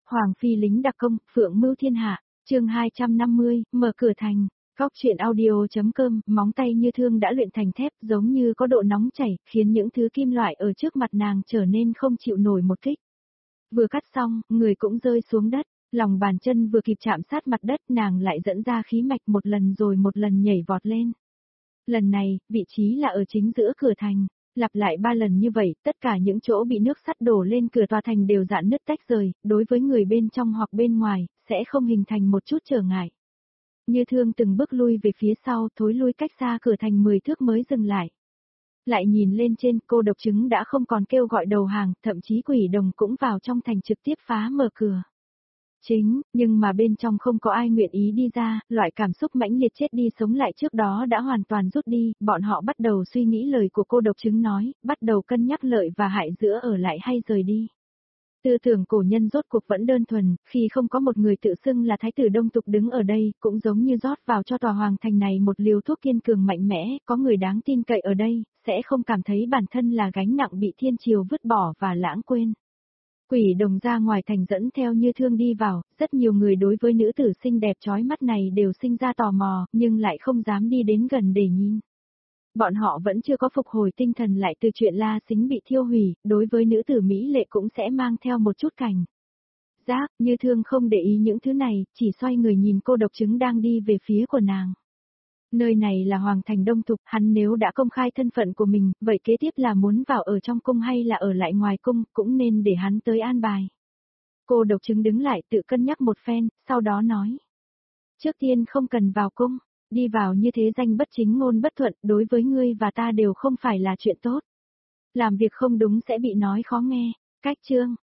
Hoàng phi lính đặc công, phượng mưu thiên hạ, chương 250, mở cửa thành. Góc truyện audio.com, móng tay như thương đã luyện thành thép, giống như có độ nóng chảy, khiến những thứ kim loại ở trước mặt nàng trở nên không chịu nổi một kích. Vừa cắt xong, người cũng rơi xuống đất, lòng bàn chân vừa kịp chạm sát mặt đất, nàng lại dẫn ra khí mạch một lần rồi một lần nhảy vọt lên. Lần này, vị trí là ở chính giữa cửa thành. Lặp lại 3 lần như vậy, tất cả những chỗ bị nước sắt đổ lên cửa tòa thành đều rạn nứt tách rời, đối với người bên trong hoặc bên ngoài, sẽ không hình thành một chút trở ngại. Như thương từng bước lui về phía sau, thối lui cách xa cửa thành 10 thước mới dừng lại. Lại nhìn lên trên, cô độc chứng đã không còn kêu gọi đầu hàng, thậm chí quỷ đồng cũng vào trong thành trực tiếp phá mở cửa. Nhưng mà bên trong không có ai nguyện ý đi ra, loại cảm xúc mãnh liệt chết đi sống lại trước đó đã hoàn toàn rút đi, bọn họ bắt đầu suy nghĩ lời của cô độc chứng nói, bắt đầu cân nhắc lợi và hại giữa ở lại hay rời đi. Tư tưởng cổ nhân rốt cuộc vẫn đơn thuần, khi không có một người tự xưng là thái tử Đông Tục đứng ở đây, cũng giống như rót vào cho tòa hoàng thành này một liều thuốc kiên cường mạnh mẽ, có người đáng tin cậy ở đây, sẽ không cảm thấy bản thân là gánh nặng bị thiên triều vứt bỏ và lãng quên. Quỷ đồng ra ngoài thành dẫn theo Như Thương đi vào, rất nhiều người đối với nữ tử xinh đẹp chói mắt này đều sinh ra tò mò, nhưng lại không dám đi đến gần để nhìn. Bọn họ vẫn chưa có phục hồi tinh thần lại từ chuyện La Sính bị thiêu hủy, đối với nữ tử Mỹ lệ cũng sẽ mang theo một chút cảnh giác. Như Thương không để ý những thứ này, chỉ xoay người nhìn cô độc chứng đang đi về phía của nàng. Nơi này là Hoàng thành Đông Thục, hắn nếu đã công khai thân phận của mình, vậy kế tiếp là muốn vào ở trong cung hay là ở lại ngoài cung, cũng nên để hắn tới an bài. Cô độc chứng đứng lại tự cân nhắc một phen, sau đó nói. Trước tiên không cần vào cung, đi vào như thế danh bất chính ngôn bất thuận, đối với ngươi và ta đều không phải là chuyện tốt. Làm việc không đúng sẽ bị nói khó nghe, cách chương,